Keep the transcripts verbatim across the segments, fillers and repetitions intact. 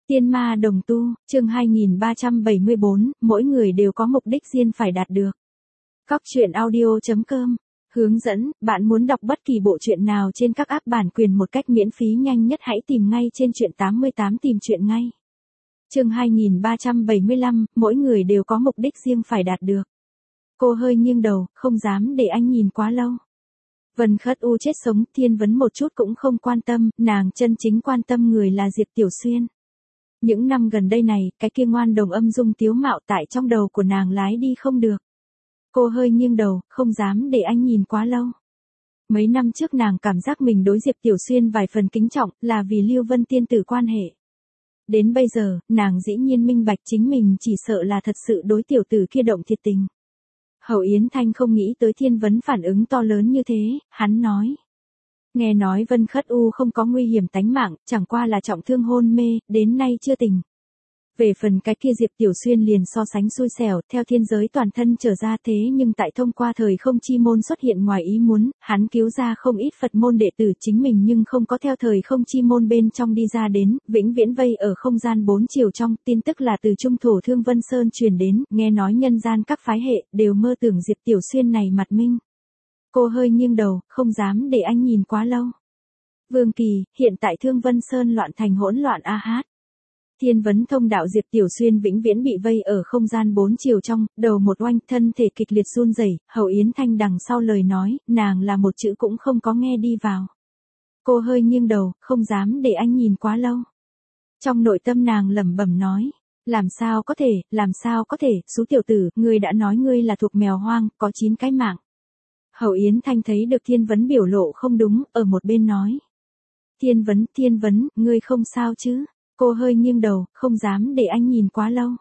Tiên ma đồng tu, chương hai nghìn ba trăm bảy mươi bốn, mỗi người đều có mục đích riêng phải đạt được. Cóc truyện audio chấm com hướng dẫn, bạn muốn đọc bất kỳ bộ truyện nào trên các app bản quyền một cách miễn phí nhanh nhất hãy tìm ngay trên truyện tám mươi tám tìm truyện ngay. Chương hai nghìn ba trăm bảy mươi lăm, mỗi người đều có mục đích riêng phải đạt được. Cô hơi nghiêng đầu, không dám để anh nhìn quá lâu. Vân Khất U chết sống, Thiên Vấn một chút cũng không quan tâm, nàng chân chính quan tâm người là Diệp Tiểu Xuyên. Những năm gần đây này, cái kia ngoan đồng âm dung tiếu mạo tại trong đầu của nàng lái đi không được. Cô hơi nghiêng đầu, không dám để anh nhìn quá lâu. Mấy năm trước nàng cảm giác mình đối Diệp Tiểu Xuyên vài phần kính trọng, là vì Lưu Vân tiên tử quan hệ. Đến bây giờ, nàng dĩ nhiên minh bạch chính mình chỉ sợ là thật sự đối tiểu tử kia động thiệt tình. Hậu Yến Thanh không nghĩ tới Thiên Vấn phản ứng to lớn như thế, hắn nói. Nghe nói Vân Khất U không có nguy hiểm tánh mạng, chẳng qua là trọng thương hôn mê, đến nay chưa tỉnh. Về phần cái kia Diệp Tiểu Xuyên liền so sánh xui xẻo, theo thiên giới toàn thân trở ra thế nhưng tại thông qua thời không chi môn xuất hiện ngoài ý muốn, hắn cứu ra không ít Phật môn đệ tử chính mình nhưng không có theo thời không chi môn bên trong đi ra đến, vĩnh viễn vây ở không gian bốn chiều trong, tin tức là từ trung thổ Thương Vân Sơn truyền đến, nghe nói nhân gian các phái hệ, đều mơ tưởng Diệp Tiểu Xuyên này mặt minh. Cô hơi nghiêng đầu, không dám để anh nhìn quá lâu. Vương Kỳ, hiện tại Thương Vân Sơn loạn thành hỗn loạn a hát. Thiên Vấn thông đạo Diệp Tiểu Xuyên vĩnh viễn bị vây ở không gian bốn chiều trong, đầu một oanh, thân thể kịch liệt run rẩy. Hậu Yến Thanh đằng sau lời nói, nàng là một chữ cũng không có nghe đi vào. Cô hơi nghiêng đầu, không dám để anh nhìn quá lâu. Trong nội tâm nàng lẩm bẩm nói, làm sao có thể, làm sao có thể, Sú tiểu tử, ngươi đã nói ngươi là thuộc mèo hoang, có chín cái mạng. Hậu Yến Thanh thấy được Thiên Vấn biểu lộ không đúng, ở một bên nói. Thiên Vấn, Thiên Vấn, ngươi không sao chứ? Cô hơi nghiêng đầu, không dám để anh nhìn quá lâu.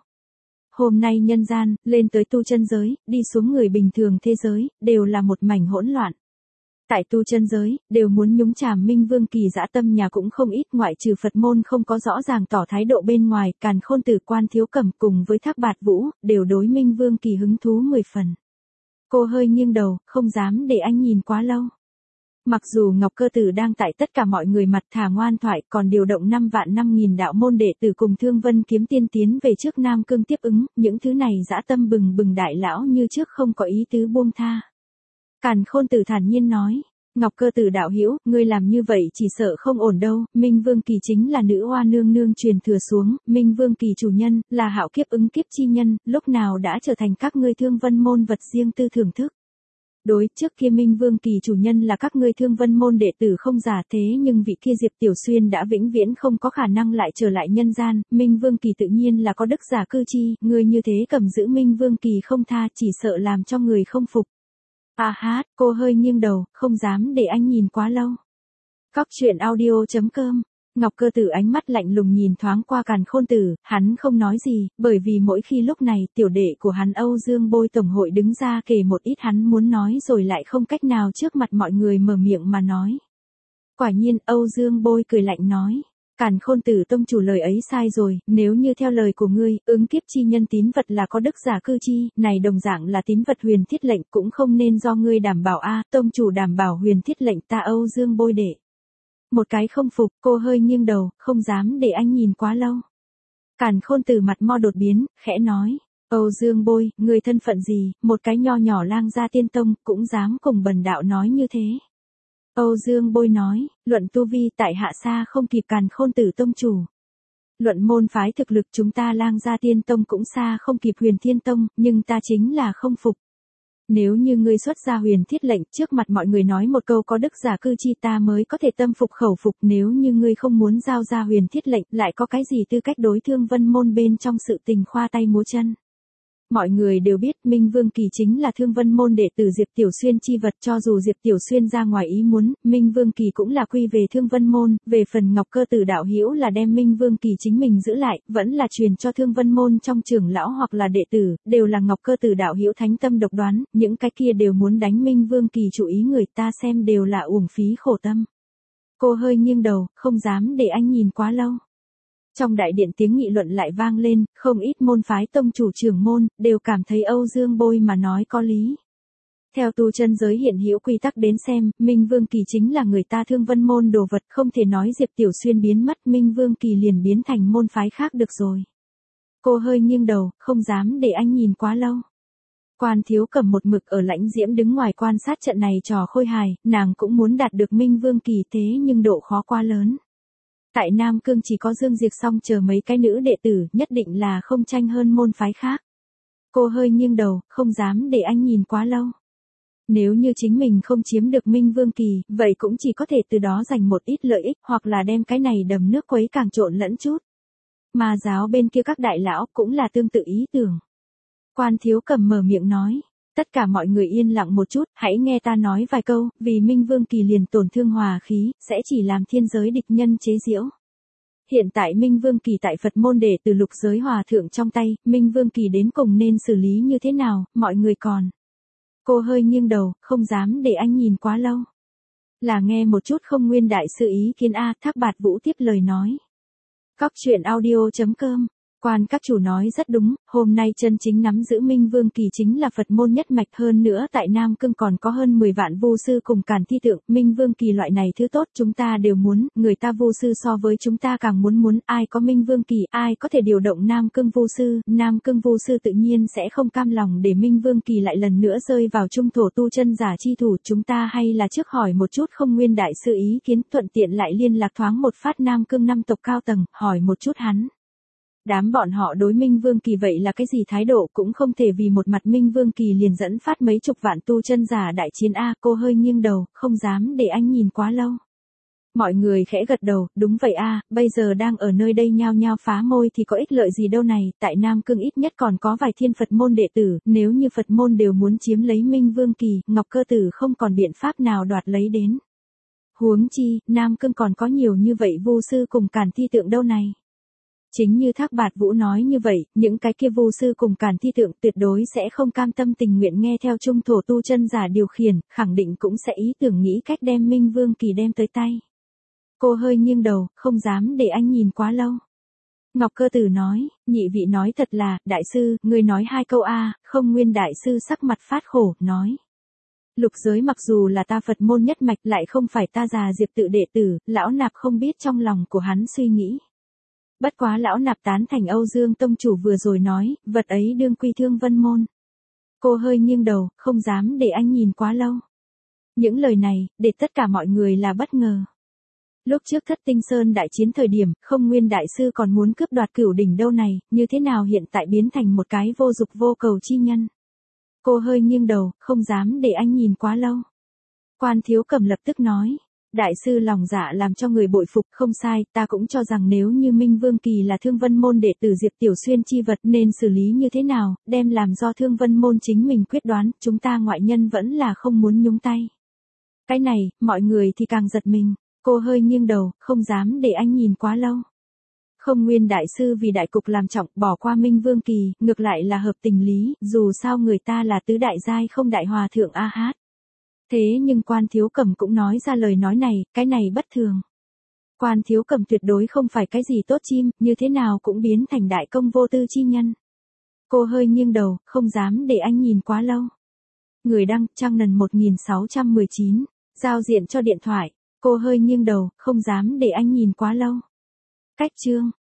Hôm nay nhân gian, lên tới tu chân giới, đi xuống người bình thường thế giới, đều là một mảnh hỗn loạn. Tại tu chân giới, đều muốn nhúng chàm Minh Vương Kỳ dã tâm nhà cũng không ít, ngoại trừ Phật môn không có rõ ràng tỏ thái độ bên ngoài, Càn Khôn Tử Quan Thiếu Cẩm cùng với Thác Bạt Vũ, đều đối Minh Vương Kỳ hứng thú mười phần. Cô hơi nghiêng đầu, không dám để anh nhìn quá lâu. Mặc dù Ngọc Cơ Tử đang tại tất cả mọi người mặt thả ngoan thoại, còn điều động năm vạn năm nghìn đạo môn đệ tử cùng Thương Vân Kiếm Tiên tiến về trước Nam Cương tiếp ứng, những thứ này dã tâm bừng bừng đại lão như trước không có ý tứ buông tha. Càn Khôn Tử thản nhiên nói, Ngọc Cơ Tử đạo hữu, ngươi làm như vậy chỉ sợ không ổn đâu, Minh Vương Kỳ chính là nữ hoa nương nương truyền thừa xuống, Minh Vương Kỳ chủ nhân, là hạo kiếp ứng kiếp chi nhân, lúc nào đã trở thành các ngươi Thương Vân môn vật riêng tư thưởng thức. Đối, trước kia Minh Vương Kỳ chủ nhân là các ngươi Thương Vân môn đệ tử không giả thế nhưng vị kia Diệp Tiểu Xuyên đã vĩnh viễn không có khả năng lại trở lại nhân gian, Minh Vương Kỳ tự nhiên là có đức giả cư chi, người như thế cầm giữ Minh Vương Kỳ không tha chỉ sợ làm cho người không phục. À hát, cô hơi nghiêng đầu, không dám để anh nhìn quá lâu. Cóc truyện audio chấm com Ngọc Cơ Tử ánh mắt lạnh lùng nhìn thoáng qua Càn Khôn Tử, hắn không nói gì, bởi vì mỗi khi lúc này tiểu đệ của hắn Âu Dương Bôi tổng hội đứng ra kể một ít hắn muốn nói rồi lại không cách nào trước mặt mọi người mở miệng mà nói. Quả nhiên Âu Dương Bôi cười lạnh nói, Càn Khôn Tử tông chủ lời ấy sai rồi, nếu như theo lời của ngươi, ứng kiếp chi nhân tín vật là có đức giả cư chi, này đồng dạng là tín vật huyền thiết lệnh cũng không nên do ngươi đảm bảo a, tông chủ đảm bảo huyền thiết lệnh ta Âu Dương Bôi đệ. Một cái không phục, cô hơi nghiêng đầu, không dám để anh nhìn quá lâu. Càn Khôn Tử mặt mo đột biến, khẽ nói, Âu Dương Bôi, người thân phận gì, một cái nho nhỏ lang gia tiên tông, cũng dám cùng bần đạo nói như thế. Âu Dương Bôi nói, luận tu vi tại hạ xa không kịp Càn Khôn Tử tông chủ. Luận môn phái thực lực chúng ta lang gia tiên tông cũng xa không kịp Huyền Thiên Tông, nhưng ta chính là không phục. Nếu như ngươi xuất ra huyền thiết lệnh trước mặt mọi người nói một câu có đức giả cư chi ta mới có thể tâm phục khẩu phục, nếu như ngươi không muốn giao ra huyền thiết lệnh lại có cái gì tư cách đối Thương Vân môn bên trong sự tình khoa tay múa chân. Mọi người đều biết Minh Vương Kỳ chính là Thương Vân môn đệ tử Diệp Tiểu Xuyên chi vật, cho dù Diệp Tiểu Xuyên ra ngoài ý muốn, Minh Vương Kỳ cũng là quy về Thương Vân môn, về phần Ngọc Cơ Tử đạo hữu là đem Minh Vương Kỳ chính mình giữ lại, vẫn là truyền cho Thương Vân môn trong trưởng lão hoặc là đệ tử, đều là Ngọc Cơ Tử đạo hữu thánh tâm độc đoán, những cái kia đều muốn đánh Minh Vương Kỳ chủ ý người ta xem đều là uổng phí khổ tâm. Cô hơi nghiêng đầu, không dám để anh nhìn quá lâu. Trong đại điện tiếng nghị luận lại vang lên, không ít môn phái tông chủ trưởng môn, đều cảm thấy Âu Dương Bôi mà nói có lý. Theo tu chân giới hiện hữu quy tắc đến xem, Minh Vương Kỳ chính là người ta Thương Vân môn đồ vật, không thể nói Diệp Tiểu Xuyên biến mất, Minh Vương Kỳ liền biến thành môn phái khác được rồi. Cô hơi nghiêng đầu, không dám để anh nhìn quá lâu. Quan Thiếu Cầm một mực ở Lãnh Diễm đứng ngoài quan sát trận này trò khôi hài, nàng cũng muốn đạt được Minh Vương Kỳ thế nhưng độ khó quá lớn. Tại Nam Cương chỉ có Dương Diệp Song chờ mấy cái nữ đệ tử, nhất định là không tranh hơn môn phái khác. Cô hơi nghiêng đầu, không dám để anh nhìn quá lâu. Nếu như chính mình không chiếm được Minh Vương Kỳ, vậy cũng chỉ có thể từ đó giành một ít lợi ích, hoặc là đem cái này đầm nước quấy càng trộn lẫn chút. Ma giáo bên kia các đại lão cũng là tương tự ý tưởng. Quan Thiếu Cầm mở miệng nói, tất cả mọi người yên lặng một chút, hãy nghe ta nói vài câu, vì Minh Vương Kỳ liền tổn thương hòa khí, sẽ chỉ làm thiên giới địch nhân chế giễu. Hiện tại Minh Vương Kỳ tại Phật môn đệ từ lục giới hòa thượng trong tay, Minh Vương Kỳ đến cùng nên xử lý như thế nào, mọi người còn. Cô hơi nghiêng đầu, không dám để anh nhìn quá lâu. Là nghe một chút không nguyên đại sư ý kiến A, Thác Bạt Vũ tiếp lời nói. Cóc truyện audio chấm com. Quan các chủ nói rất đúng, hôm nay chân chính nắm giữ Minh Vương Kỳ chính là Phật môn nhất mạch, hơn nữa tại Nam Cương còn có hơn mười vạn vu sư cùng càn thi tượng, Minh Vương Kỳ loại này thứ tốt chúng ta đều muốn, người ta vu sư so với chúng ta càng muốn muốn, ai có Minh Vương Kỳ, ai có thể điều động Nam Cương vu sư, Nam Cương vu sư tự nhiên sẽ không cam lòng để Minh Vương Kỳ lại lần nữa rơi vào trung thổ tu chân giả chi thủ, chúng ta hay là trước hỏi một chút không nguyên đại sư ý kiến, thuận tiện lại liên lạc thoáng một phát Nam Cương năm tộc cao tầng, hỏi một chút hắn. Đám bọn họ đối Minh Vương Kỳ vậy là cái gì thái độ, cũng không thể vì một mặt Minh Vương Kỳ liền dẫn phát mấy chục vạn tu chân giả đại chiến A. Cô hơi nghiêng đầu, không dám để anh nhìn quá lâu. Mọi người khẽ gật đầu, đúng vậy A, bây giờ đang ở nơi đây nhao nhao phá môi thì có ích lợi gì đâu này, tại Nam Cương ít nhất còn có vài thiên Phật môn đệ tử, nếu như Phật môn đều muốn chiếm lấy Minh Vương Kỳ, Ngọc Cơ Tử không còn biện pháp nào đoạt lấy đến. Huống chi, Nam Cương còn có nhiều như vậy vu sư cùng càn thi tượng đâu này. Chính như Thác Bạt Vũ nói như vậy, những cái kia vu sư cùng càn thi tượng tuyệt đối sẽ không cam tâm tình nguyện nghe theo trung thổ tu chân giả điều khiển, khẳng định cũng sẽ ý tưởng nghĩ cách đem Minh Vương Kỳ đem tới tay. Cô hơi nghiêng đầu, không dám để anh nhìn quá lâu. Ngọc Cơ Tử nói, nhị vị nói thật là, đại sư, người nói hai câu A, không nguyên đại sư sắc mặt phát khổ, nói. Lục giới mặc dù là ta Phật môn nhất mạch lại không phải ta già Diệp tự đệ tử, lão nạp không biết trong lòng của hắn suy nghĩ. Bất quá lão nạp tán thành Âu Dương Tông chủ vừa rồi nói, vật ấy đương quy Thương Vân môn. Cô hơi nghiêng đầu, không dám để anh nhìn quá lâu. Những lời này, để tất cả mọi người là bất ngờ. Lúc trước Thất Tinh Sơn đại chiến thời điểm, không nguyên đại sư còn muốn cướp đoạt cửu đỉnh đâu này, như thế nào hiện tại biến thành một cái vô dục vô cầu chi nhân. Cô hơi nghiêng đầu, không dám để anh nhìn quá lâu. Quan Thiếu Cầm lập tức nói. Đại sư lòng dạ làm cho người bội phục, không sai, ta cũng cho rằng nếu như Minh Vương Kỳ là Thương Vân môn đệ tử Diệp Tiểu Xuyên chi vật nên xử lý như thế nào, đem làm do Thương Vân môn chính mình quyết đoán, chúng ta ngoại nhân vẫn là không muốn nhúng tay. Cái này, mọi người thì càng giật mình, cô hơi nghiêng đầu, không dám để anh nhìn quá lâu. Không nguyên đại sư vì đại cục làm trọng, bỏ qua Minh Vương Kỳ, ngược lại là hợp tình lý, dù sao người ta là tứ đại giai không đại hòa thượng A Hát. Thế nhưng Quan Thiếu Cầm cũng nói ra lời nói này, cái này bất thường. Quan Thiếu Cầm tuyệt đối không phải cái gì tốt chim, như thế nào cũng biến thành đại công vô tư chi nhân. Cô hơi nghiêng đầu, không dám để anh nhìn quá lâu. Người đăng, Trang Nần một nghìn sáu trăm mười chín, giao diện cho điện thoại. Cô hơi nghiêng đầu, không dám để anh nhìn quá lâu. Cách chương.